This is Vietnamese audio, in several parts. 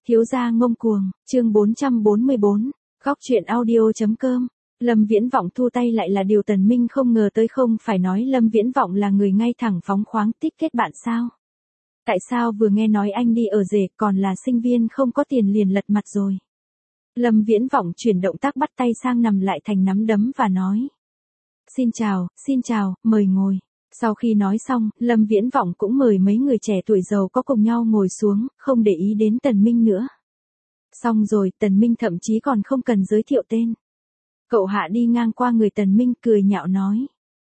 Thiếu gia ngông cuồng, chương 444, góc truyện audio.com. Lâm Viễn Vọng thu tay lại là điều Tần Minh không ngờ tới, không phải nói Lâm Viễn Vọng là người ngay thẳng phóng khoáng thích kết bạn sao? Tại sao vừa nghe nói anh đi ở rể còn là sinh viên không có tiền liền lật mặt rồi? Lâm Viễn Vọng chuyển động tác bắt tay sang nằm lại thành nắm đấm và nói. Xin chào, mời ngồi. Sau khi nói xong, Lâm Viễn Vọng cũng mời mấy người trẻ tuổi giàu có cùng nhau ngồi xuống, không để ý đến Tần Minh nữa. Xong rồi, Tần Minh thậm chí còn không cần giới thiệu tên. Cậu Hạ đi ngang qua người Tần Minh cười nhạo nói.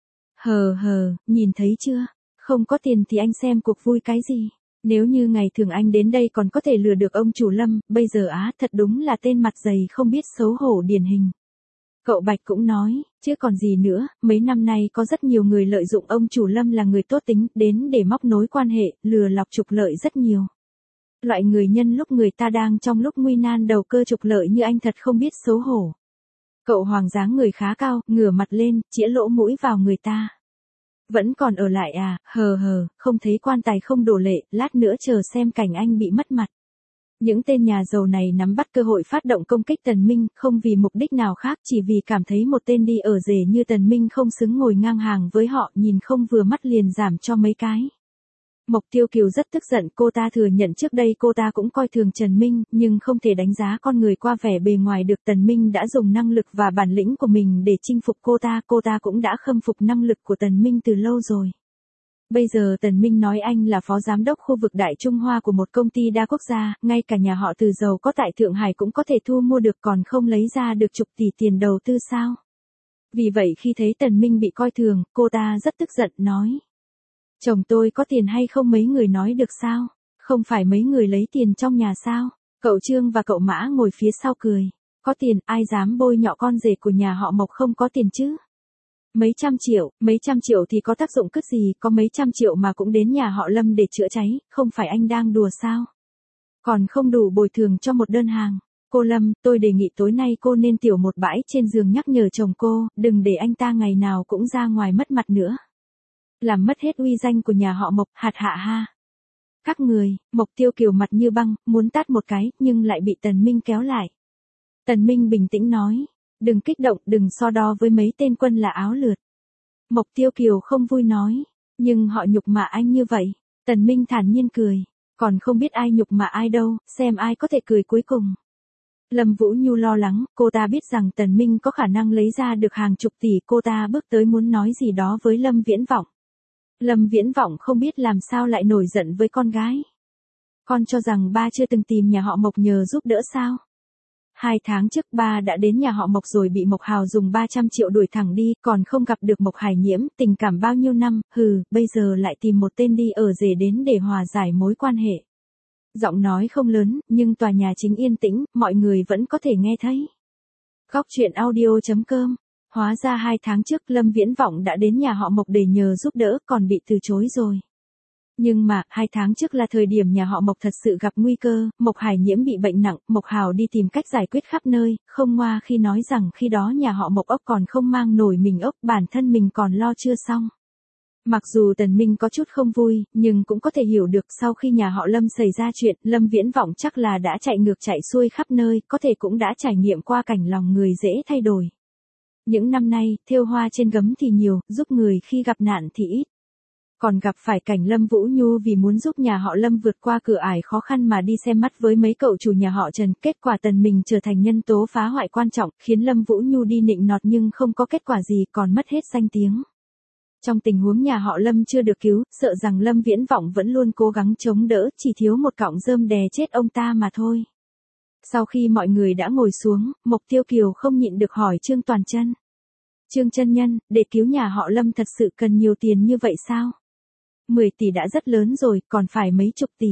Nhìn thấy chưa? Không có tiền thì anh xem cuộc vui cái gì? Nếu như ngày thường anh đến đây còn có thể lừa được ông chủ Lâm, bây giờ thật đúng là tên mặt dày không biết xấu hổ điển hình. Cậu Bạch cũng nói, chứ còn gì nữa, mấy năm nay có rất nhiều người lợi dụng ông chủ Lâm là người tốt tính, đến để móc nối quan hệ, lừa lọc trục lợi rất nhiều. Loại người nhân lúc người ta đang trong lúc nguy nan đầu cơ trục lợi như anh thật không biết xấu hổ. Cậu Hoàng dáng người khá cao, ngửa mặt lên, chĩa lỗ mũi vào người ta. Vẫn còn ở lại à, không thấy quan tài không đổ lệ, lát nữa chờ xem cảnh anh bị mất mặt. Những tên nhà giàu này nắm bắt cơ hội phát động công kích Tần Minh, không vì mục đích nào khác, chỉ vì cảm thấy một tên đi ở rể như Tần Minh không xứng ngồi ngang hàng với họ, nhìn không vừa mắt liền giảm cho mấy cái. Mộc Tiêu Kiều rất tức giận, cô ta thừa nhận trước đây cô ta cũng coi thường Trần Minh, nhưng không thể đánh giá con người qua vẻ bề ngoài được. Tần Minh đã dùng năng lực và bản lĩnh của mình để chinh phục cô ta cũng đã khâm phục năng lực của Tần Minh từ lâu rồi. Bây giờ Tần Minh nói anh là phó giám đốc khu vực Đại Trung Hoa của một công ty đa quốc gia, ngay cả nhà họ Từ giàu có tại Thượng Hải cũng có thể thu mua được, còn không lấy ra được chục tỷ tiền đầu tư sao? Vì vậy khi thấy Tần Minh bị coi thường, cô ta rất tức giận nói. Chồng tôi có tiền hay không mấy người nói được sao? Không phải mấy người lấy tiền trong nhà sao? Cậu Trương và cậu Mã ngồi phía sau cười. Có tiền, ai dám bôi nhọ con rể của nhà họ Mộc không có tiền chứ? Mấy trăm triệu thì có tác dụng cứt gì, có mấy trăm triệu mà cũng đến nhà họ Lâm để chữa cháy, không phải anh đang đùa sao? Còn không đủ bồi thường cho một đơn hàng. Cô Lâm, tôi đề nghị tối nay cô nên tiểu một bãi trên giường nhắc nhở chồng cô, đừng để anh ta ngày nào cũng ra ngoài mất mặt nữa. Làm mất hết uy danh của nhà họ Mộc, hạt hạ ha. Các người, Mộc Tiêu Kiều mặt như băng, muốn tát một cái, nhưng lại bị Tần Minh kéo lại. Tần Minh bình tĩnh nói, đừng kích động, đừng so đo với mấy tên quân là áo lượt. Mộc Tiêu Kiều không vui nói, nhưng họ nhục mạ anh như vậy. Tần Minh thản nhiên cười, còn không biết ai nhục mạ ai đâu, xem ai có thể cười cuối cùng. Lâm Vũ Nhu lo lắng, cô ta biết rằng Tần Minh có khả năng lấy ra được hàng chục tỷ, cô ta bước tới muốn nói gì đó với Lâm Viễn Vọng. Lâm Viễn Vọng không biết làm sao lại nổi giận với con gái. Con cho rằng ba chưa từng tìm nhà họ Mộc nhờ giúp đỡ sao? 2 tháng trước ba đã đến nhà họ Mộc rồi bị Mộc Hào dùng 300 triệu đuổi thẳng đi, còn không gặp được Mộc Hải Nhiễm, tình cảm bao nhiêu năm, bây giờ lại tìm một tên đi ở rể đến để hòa giải mối quan hệ. Giọng nói không lớn, nhưng tòa nhà chính yên tĩnh, mọi người vẫn có thể nghe thấy. Góc truyện audio.com. Hóa ra 2 tháng trước Lâm Viễn Vọng đã đến nhà họ Mộc để nhờ giúp đỡ, còn bị từ chối rồi. Nhưng mà, 2 tháng trước là thời điểm nhà họ Mộc thật sự gặp nguy cơ, Mộc Hải Nhiễm bị bệnh nặng, Mộc Hào đi tìm cách giải quyết khắp nơi, không ngoa khi nói rằng khi đó nhà họ Mộc ốc còn không mang nổi mình ốc, bản thân mình còn lo chưa xong. Mặc dù Tần Minh có chút không vui, nhưng cũng có thể hiểu được sau khi nhà họ Lâm xảy ra chuyện, Lâm Viễn Vọng chắc là đã chạy ngược chạy xuôi khắp nơi, có thể cũng đã trải nghiệm qua cảnh lòng người dễ thay đổi. Những năm nay, thêu hoa trên gấm thì nhiều, giúp người khi gặp nạn thì ít. Còn gặp phải cảnh Lâm Vũ Nhu vì muốn giúp nhà họ Lâm vượt qua cửa ải khó khăn mà đi xem mắt với mấy cậu chủ nhà họ Trần, kết quả Tần Minh trở thành nhân tố phá hoại quan trọng, khiến Lâm Vũ Nhu đi nịnh nọt nhưng không có kết quả gì, còn mất hết danh tiếng. Trong tình huống nhà họ Lâm chưa được cứu, sợ rằng Lâm Viễn Vọng vẫn luôn cố gắng chống đỡ, chỉ thiếu một cọng rơm đè chết ông ta mà thôi. Sau khi mọi người đã ngồi xuống, Mộc Tiêu Kiều không nhịn được hỏi Trương Toàn Chân. Trương chân nhân, để cứu nhà họ Lâm thật sự cần nhiều tiền như vậy sao? 10 tỷ đã rất lớn rồi, còn phải mấy chục tỷ.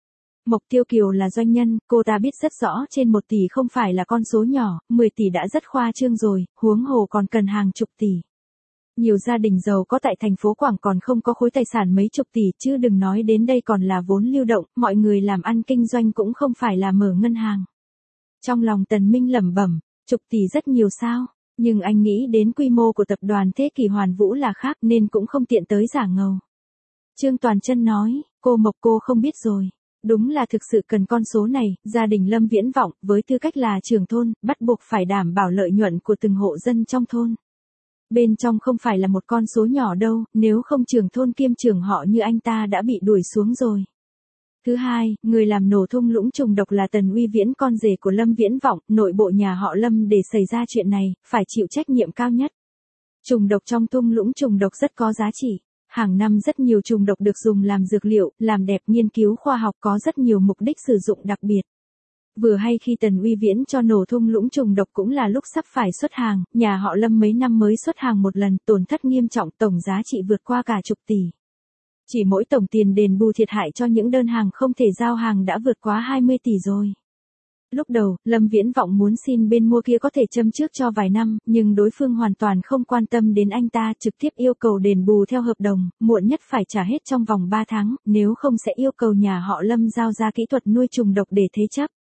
Mộc Tiêu Kiều là doanh nhân, cô ta biết rất rõ trên 1 tỷ không phải là con số nhỏ, 10 tỷ đã rất khoa trương rồi, huống hồ còn cần hàng chục tỷ. Nhiều gia đình giàu có tại thành phố Quảng còn không có khối tài sản mấy chục tỷ, chứ đừng nói đến đây còn là vốn lưu động, mọi người làm ăn kinh doanh cũng không phải là mở ngân hàng. Trong lòng Tần Minh lẩm bẩm, chục tỷ rất nhiều sao? Nhưng anh nghĩ đến quy mô của tập đoàn Thế Kỷ Hoàn Vũ là khác nên cũng không tiện tới giả ngầu. Trương Toàn Chân nói, cô Mộc cô không biết rồi. Đúng là thực sự cần con số này, gia đình Lâm Viễn Vọng, với tư cách là trưởng thôn, bắt buộc phải đảm bảo lợi nhuận của từng hộ dân trong thôn. Bên trong không phải là một con số nhỏ đâu, nếu không trưởng thôn kiêm trưởng họ như anh ta đã bị đuổi xuống rồi. Thứ hai, người làm nổ thung lũng trùng độc là Tần Uy Viễn, con rể của Lâm Viễn Vọng, nội bộ nhà họ Lâm để xảy ra chuyện này, phải chịu trách nhiệm cao nhất. Trùng độc trong thung lũng trùng độc rất có giá trị. Hàng năm rất nhiều trùng độc được dùng làm dược liệu, làm đẹp, nghiên cứu khoa học, có rất nhiều mục đích sử dụng đặc biệt. Vừa hay khi Tần Uy Viễn cho nổ thung lũng trùng độc cũng là lúc sắp phải xuất hàng, nhà họ Lâm mấy năm mới xuất hàng một lần, tổn thất nghiêm trọng, tổng giá trị vượt qua cả chục tỷ. Chỉ mỗi tổng tiền đền bù thiệt hại cho những đơn hàng không thể giao hàng đã vượt quá 20 tỷ rồi. Lúc đầu, Lâm Viễn Vọng muốn xin bên mua kia có thể châm trước cho vài năm, nhưng đối phương hoàn toàn không quan tâm đến anh ta, trực tiếp yêu cầu đền bù theo hợp đồng, muộn nhất phải trả hết trong vòng 3 tháng, nếu không sẽ yêu cầu nhà họ Lâm giao ra kỹ thuật nuôi trùng độc để thế chấp.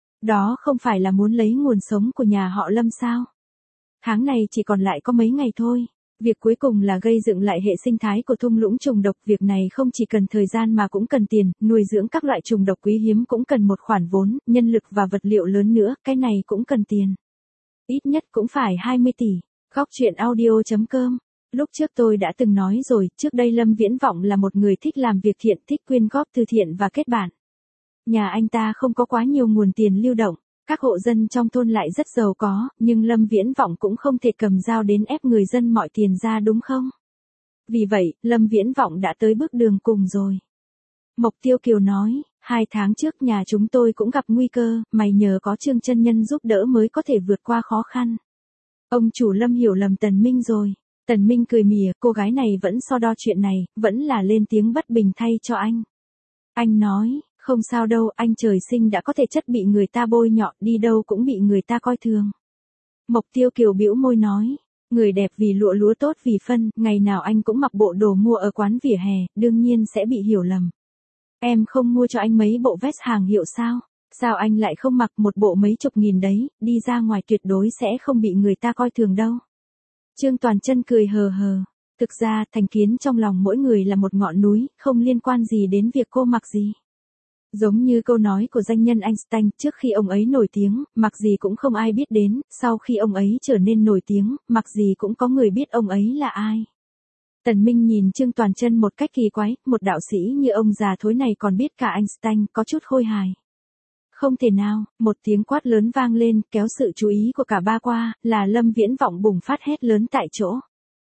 Đó không phải là muốn lấy nguồn sống của nhà họ Lâm sao? Tháng này chỉ còn lại có mấy ngày thôi. Việc cuối cùng là gây dựng lại hệ sinh thái của thung lũng trùng độc, việc này không chỉ cần thời gian mà cũng cần tiền, nuôi dưỡng các loại trùng độc quý hiếm cũng cần một khoản vốn, nhân lực và vật liệu lớn nữa, cái này cũng cần tiền. Ít nhất cũng phải 20 tỷ. Góc truyện audio.com. Lúc trước tôi đã từng nói rồi, trước đây Lâm Viễn Vọng là một người thích làm việc thiện, thích quyên góp từ thiện và kết bạn. Nhà anh ta không có quá nhiều nguồn tiền lưu động. Các hộ dân trong thôn lại rất giàu có, nhưng Lâm Viễn Vọng cũng không thể cầm dao đến ép người dân mọi tiền ra đúng không? Vì vậy, Lâm Viễn Vọng đã tới bước đường cùng rồi. Mộc Tiêu Kiều nói, 2 tháng trước nhà chúng tôi cũng gặp nguy cơ, mày nhờ có Trương chân nhân giúp đỡ mới có thể vượt qua khó khăn. Ông chủ Lâm hiểu lầm Tần Minh rồi. Tần Minh cười mỉa, cô gái này vẫn so đo chuyện này, vẫn là lên tiếng bất bình thay cho anh. Anh nói, không sao đâu, anh trời sinh đã có thể chất bị người ta bôi nhọ, đi đâu cũng bị người ta coi thường. Mộc Tiêu Kiều bĩu môi nói, người đẹp vì lụa, lúa tốt vì phân, ngày nào anh cũng mặc bộ đồ mua ở quán vỉa hè, đương nhiên sẽ bị hiểu lầm. Em không mua cho anh mấy bộ vest hàng hiệu sao? Sao anh lại không mặc một bộ mấy chục nghìn đấy, đi ra ngoài tuyệt đối sẽ không bị người ta coi thường đâu. Trương Toàn Chân cười hờ hờ. Thực ra, thành kiến trong lòng mỗi người là một ngọn núi, không liên quan gì đến việc cô mặc gì. Giống như câu nói của danh nhân Einstein, trước khi ông ấy nổi tiếng, mặc gì cũng không ai biết đến, sau khi ông ấy trở nên nổi tiếng, mặc gì cũng có người biết ông ấy là ai. Tần Minh nhìn Trương Toàn Chân một cách kỳ quái, một đạo sĩ như ông già thối này còn biết cả Einstein, có chút khôi hài. Không thể nào, một tiếng quát lớn vang lên, kéo sự chú ý của cả ba qua, là Lâm Viễn Vọng bùng phát hét lớn tại chỗ.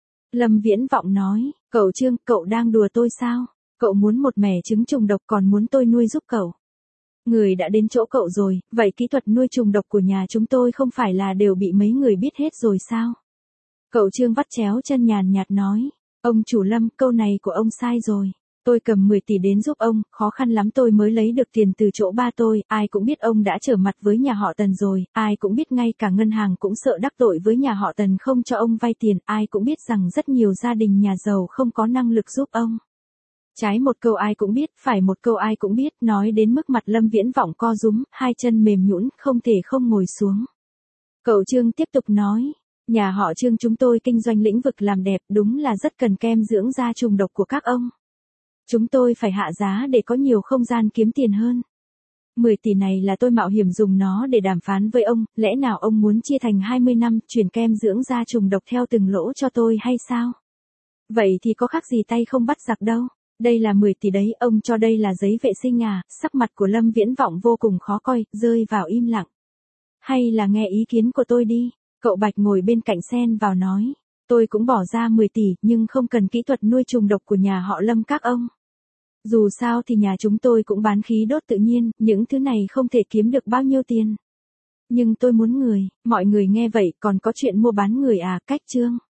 Lâm Viễn Vọng nói, cậu Trương, cậu đang đùa tôi sao? Cậu muốn một mẻ trứng trùng độc còn muốn tôi nuôi giúp cậu. Người đã đến chỗ cậu rồi, vậy kỹ thuật nuôi trùng độc của nhà chúng tôi không phải là đều bị mấy người biết hết rồi sao? Cậu Trương vắt chéo chân nhàn nhạt nói, ông chủ Lâm, câu này của ông sai rồi. Tôi cầm 10 tỷ đến giúp ông, khó khăn lắm tôi mới lấy được tiền từ chỗ ba tôi, ai cũng biết ông đã trở mặt với nhà họ Tần rồi, ai cũng biết ngay cả ngân hàng cũng sợ đắc tội với nhà họ Tần không cho ông vay tiền, ai cũng biết rằng rất nhiều gia đình nhà giàu không có năng lực giúp ông. Trái một câu ai cũng biết, phải một câu ai cũng biết, nói đến mức mặt Lâm Viễn Vọng co rúm, hai chân mềm nhũn, không thể không ngồi xuống. Cậu Trương tiếp tục nói, nhà họ Trương chúng tôi kinh doanh lĩnh vực làm đẹp, đúng là rất cần kem dưỡng da trùng độc của các ông. Chúng tôi phải hạ giá để có nhiều không gian kiếm tiền hơn. 10 tỷ này là tôi mạo hiểm dùng nó để đàm phán với ông, lẽ nào ông muốn chia thành 20 năm, chuyển kem dưỡng da trùng độc theo từng lỗ cho tôi hay sao? Vậy thì có khác gì tay không bắt giặc đâu. Đây là 10 tỷ đấy, ông cho đây là giấy vệ sinh à? Sắc mặt của Lâm Viễn Vọng vô cùng khó coi, rơi vào im lặng. Hay là nghe ý kiến của tôi đi, cậu Bạch ngồi bên cạnh xen vào nói. Tôi cũng bỏ ra 10 tỷ, nhưng không cần kỹ thuật nuôi trùng độc của nhà họ Lâm các ông. Dù sao thì nhà chúng tôi cũng bán khí đốt tự nhiên, những thứ này không thể kiếm được bao nhiêu tiền. Nhưng tôi muốn người, mọi người nghe vậy còn có chuyện mua bán người à, cách Trương.